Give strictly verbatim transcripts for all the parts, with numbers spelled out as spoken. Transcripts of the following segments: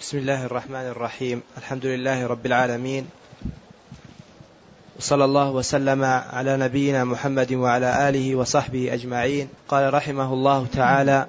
بسم الله الرحمن الرحيم. الحمد لله رب العالمين، وصلى الله وسلم على نبينا محمد وعلى آله وصحبه أجمعين. قال رحمه الله تعالى: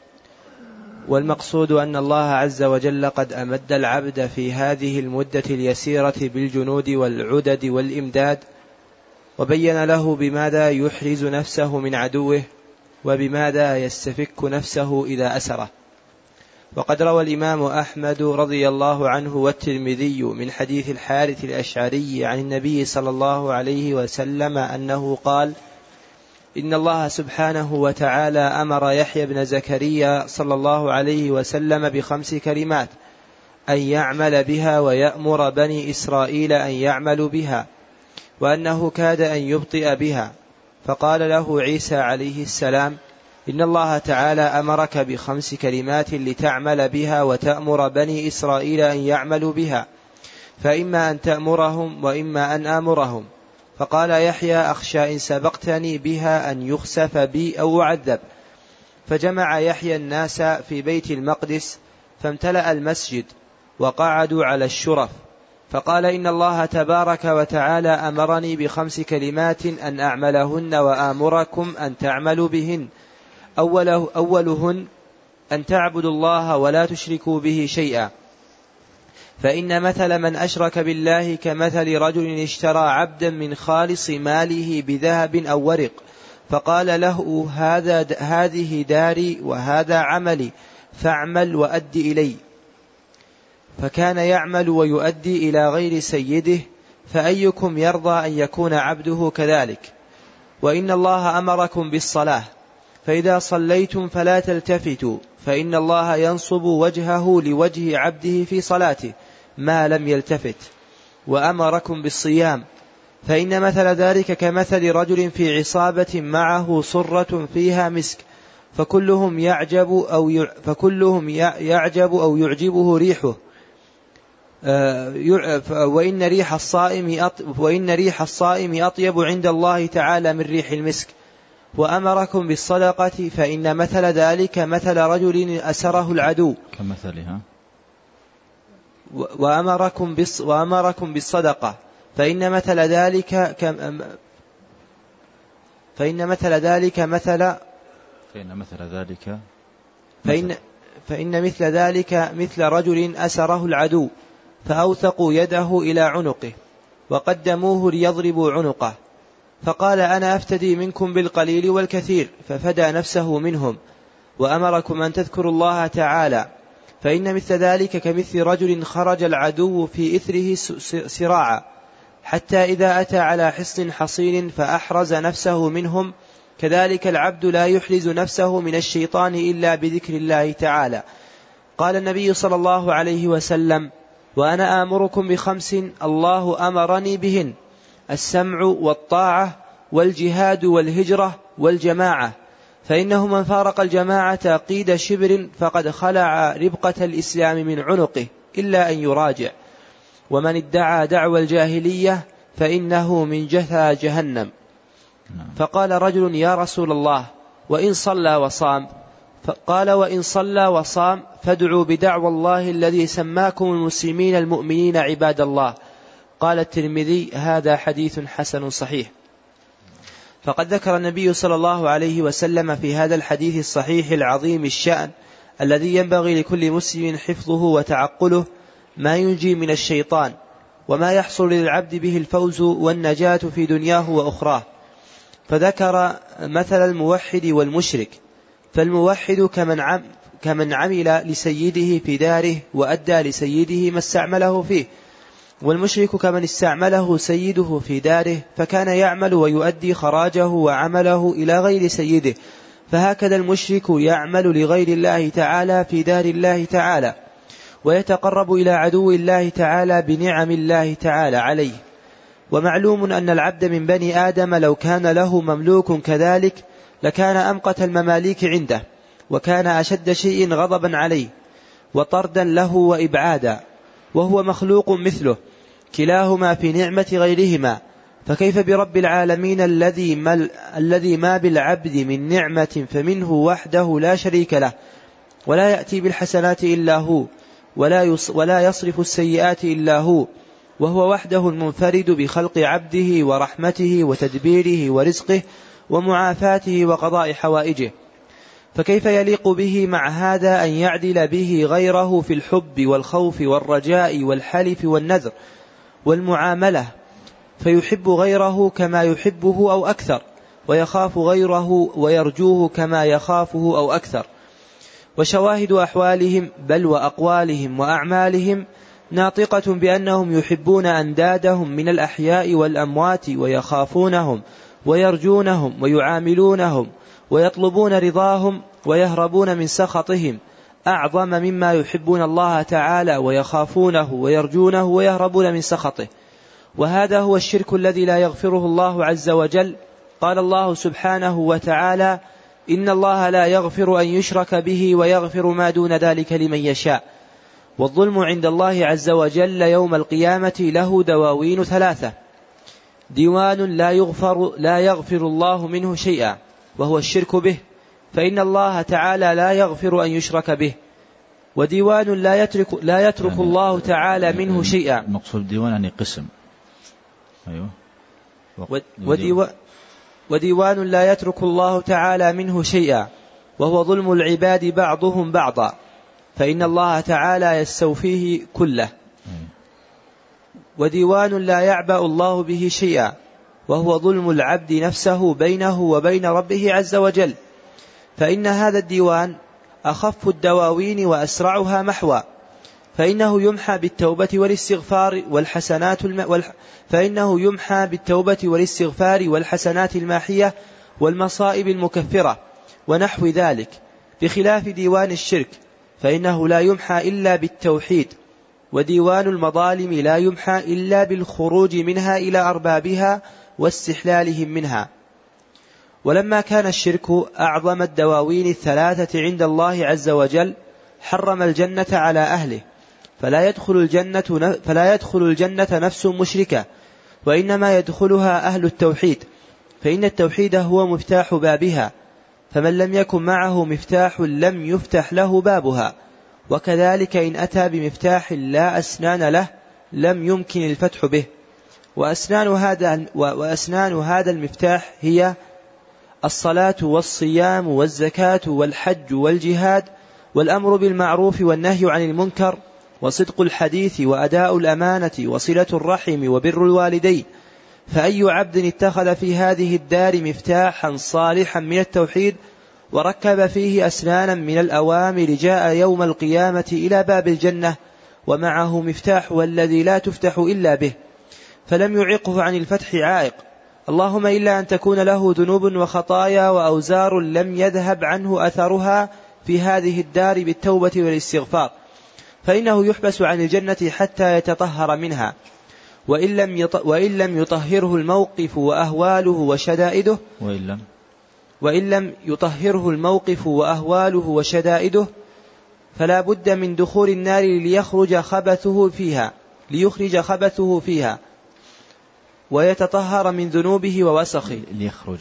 والمقصود أن الله عز وجل قد أمد العبد في هذه المدة اليسيرة بالجنود والعدد والإمداد، وبين له بماذا يحرز نفسه من عدوه وبماذا يستفك نفسه إذا أسره. وقد روى الإمام أحمد رضي الله عنه والترمذي من حديث الحارث الأشعري عن النبي صلى الله عليه وسلم أنه قال: إن الله سبحانه وتعالى أمر يحيى بن زكريا صلى الله عليه وسلم بخمس كلمات أن يعمل بها ويأمر بني إسرائيل أن يعملوا بها، وأنه كاد أن يبطئ بها، فقال له عيسى عليه السلام: إن الله تعالى أمرك بخمس كلمات لتعمل بها وتأمر بني إسرائيل أن يعملوا بها، فإما أن تأمرهم وإما أن آمرهم. فقال يحيى: أخشى إن سبقتني بها أن يخسف بي أو أعذب. فجمع يحيى الناس في بيت المقدس فامتلأ المسجد وقعدوا على الشرف، فقال: إن الله تبارك وتعالى أمرني بخمس كلمات أن أعملهن وآمركم أن تعملوا بهن. أوله أولهن أن تعبدوا الله ولا تشركوا به شيئا، فإن مثل من أشرك بالله كمثل رجل اشترى عبدا من خالص ماله بذهب أو ورق، فقال له: هذا هذه داري وهذا عملي، فاعمل وأدي إلي. فكان يعمل ويؤدي إلى غير سيده، فأيكم يرضى أن يكون عبده كذلك؟ وإن الله أمركم بالصلاة، فإذا صليتم فلا تلتفتوا، فإن الله ينصب وجهه لوجه عبده في صلاته ما لم يلتفت. وأمركم بالصيام، فإن مثل ذلك كمثل رجل في عصابة معه صرة فيها مسك، فكلهم يعجب أو فكلهم يعجب أو يعجبه ريحه، وإن ريح الصائم وإن ريح الصائم أطيب عند الله تعالى من ريح المسك. وأمركم بالصدقة، فإن مثل ذلك مثل رجل أسره العدو كمثلها. وأمركم بالص وأمركم بالصدقة، فإن مثل ذلك كم فإن مثل ذلك مثل فإن مثل ذلك فإن فإن مثل ذلك مثل رجل أسره العدو، فأوثقوا يده إلى عنقه وقدموه ليضربوا عنقه، فقال: أنا أفتدي منكم بالقليل والكثير، ففدى نفسه منهم. وأمركم أن تذكروا الله تعالى، فإن مثل ذلك كمثل رجل خرج العدو في إثره سراعا، حتى إذا أتى على حصن حصين فأحرز نفسه منهم، كذلك العبد لا يحرز نفسه من الشيطان إلا بذكر الله تعالى. قال النبي صلى الله عليه وسلم: وأنا آمركم بخمس الله أمرني بهن: السمع والطاعة والجهاد والهجرة والجماعة، فإنه من فارق الجماعة قيد شبر فقد خلع ربقة الإسلام من عنقه إلا أن يراجع، ومن ادعى دعوى الجاهلية فإنه من جثى جهنم. فقال رجل: يا رسول الله، وإن صلى وصام؟ فقال: وإن صلى وصام فادعوا بدعوى الله الذي سماكم المسلمين المؤمنين عباد الله. قال الترمذي: هذا حديث حسن صحيح. فقد ذكر النبي صلى الله عليه وسلم في هذا الحديث الصحيح العظيم الشأن الذي ينبغي لكل مسلم حفظه وتعقله ما ينجي من الشيطان، وما يحصل للعبد به الفوز والنجاة في دنياه وأخراه. فذكر مثل الموحد والمشرك، فالموحد كمن عم كمن عمل لسيده في داره وأدى لسيده ما استعمله فيه، والمشرك كمن استعمله سيده في داره فكان يعمل ويؤدي خراجه وعمله إلى غير سيده. فهكذا المشرك يعمل لغير الله تعالى في دار الله تعالى، ويتقرب إلى عدو الله تعالى بنعم الله تعالى عليه. ومعلوم أن العبد من بني آدم لو كان له مملوك كذلك لكان أمقت المماليك عنده، وكان أشد شيء غضبا عليه وطردا له وإبعادا، وهو مخلوق مثله، كلاهما في نعمة غيرهما. فكيف برب العالمين الذي ما, الذي ما بالعبد من نعمة فمنه وحده لا شريك له، ولا يأتي بالحسنات إلا هو، ولا, ولا يصرف السيئات إلا هو، وهو وحده المنفرد بخلق عبده ورحمته وتدبيره ورزقه ومعافاته وقضاء حوائجه، فكيف يليق به مع هذا أن يعدل به غيره في الحب والخوف والرجاء والحلف والنذر والمعاملة، فيحب غيره كما يحبه أو أكثر، ويخاف غيره ويرجوه كما يخافه أو أكثر. وشواهد أحوالهم بل وأقوالهم وأعمالهم ناطقة بأنهم يحبون أندادهم من الأحياء والأموات، ويخافونهم ويرجونهم ويعاملونهم ويطلبون رضاهم ويهربون من سخطهم أعظم مما يحبون الله تعالى ويخافونه ويرجونه ويهربون من سخطه. وهذا هو الشرك الذي لا يغفره الله عز وجل. قال الله سبحانه وتعالى: إن الله لا يغفر أن يشرك به ويغفر ما دون ذلك لمن يشاء. والظلم عند الله عز وجل يوم القيامة له دواوين ثلاثة: ديوان لا يغفر, لا يغفر الله منه شيئا وهو الشرك به، فإن الله تعالى لا يغفر أن يشرك به. وديوان لا يترك, لا يترك يعني الله تعالى منه شيئا. مقصود ديوان يعني قسم. أيوه. وديوان, وديوان لا يترك الله تعالى منه شيئا وهو ظلم العباد بعضهم بعضا، فإن الله تعالى يستوفيه كله. وديوان لا يعبأ الله به شيئا وهو ظلم العبد نفسه بينه وبين ربه عز وجل، فإن هذا الديوان أخف الدواوين وأسرعها محوى، فإنه يمحى بالتوبة والاستغفار والحسنات الم... والح... فإنه يمحى بالتوبة والاستغفار والحسنات الماحية والمصائب المكفرة ونحو ذلك، بخلاف ديوان الشرك فإنه لا يمحى إلا بالتوحيد. وديوان المظالم لا يمحى إلا بالخروج منها إلى أربابها واستحلالهم منها. ولما كان الشرك أعظم الدواوين الثلاثة عند الله عز وجل حرم الجنة على أهله، فلا يدخل الجنة, فلا يدخل الجنة نفس مشركة، وإنما يدخلها أهل التوحيد، فإن التوحيد هو مفتاح بابها، فمن لم يكن معه مفتاح لم يفتح له بابها. وكذلك إن أتى بمفتاح لا أسنان له لم يمكن الفتح به. وأسنان هذا, وأسنان هذا المفتاح هي الصلاة والصيام والزكاة والحج والجهاد والأمر بالمعروف والنهي عن المنكر وصدق الحديث وأداء الأمانة وصلة الرحم وبر الوالدين. فأي عبد اتخذ في هذه الدار مفتاحا صالحا من التوحيد وركب فيه أسنانا من الأوامر جاء يوم القيامة إلى باب الجنة ومعه مفتاحها الذي لا تفتح إلا به، فلم يعقه عن الفتح عائق، اللهم إلا أن تكون له ذنوب وخطايا وأوزار لم يذهب عنه أثرها في هذه الدار بالتوبة والاستغفار، فإنه يحبس عن الجنة حتى يتطهر منها. وإن لم, وإن لم يطهره الموقف وأهواله وشدائده وإن لم, وإن لم يطهره الموقف وأهواله وشدائده فلا بد من دخول النار ليخرج خبثه فيها ليخرج خبثه فيها ويتطهر من ذنوبه ووسخه ليخرج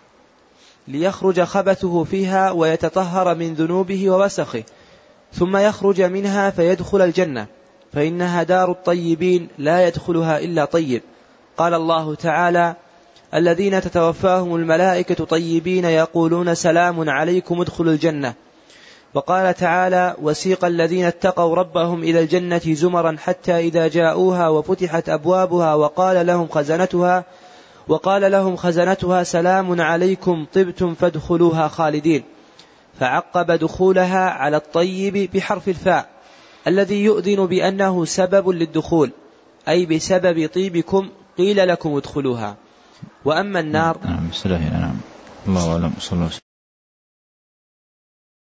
ليخرج خبثه فيها ويتطهر من ذنوبه ووسخه ثم يخرج منها فيدخل الجنة، فإنها دار الطيبين لا يدخلها إلا طيب. قال الله تعالى: الذين تتوفاهم الملائكة طيبين يقولون سلام عليكم ادخلوا الجنة. وقال تعالى: وسيق الذين اتقوا ربهم إلى الجنة زمرا حتى إذا جاءوها وفتحت أبوابها وقال لهم خزنتها وقال لهم خزنتها سلام عليكم طبتم فادخلوها خالدين، فعقب دخولها على الطيب بحرف الفاء الذي يؤذن بأنه سبب للدخول، أي بسبب طيبكم قيل لكم ادخلوها. وأما النار نعم. نعم. الله أعلم.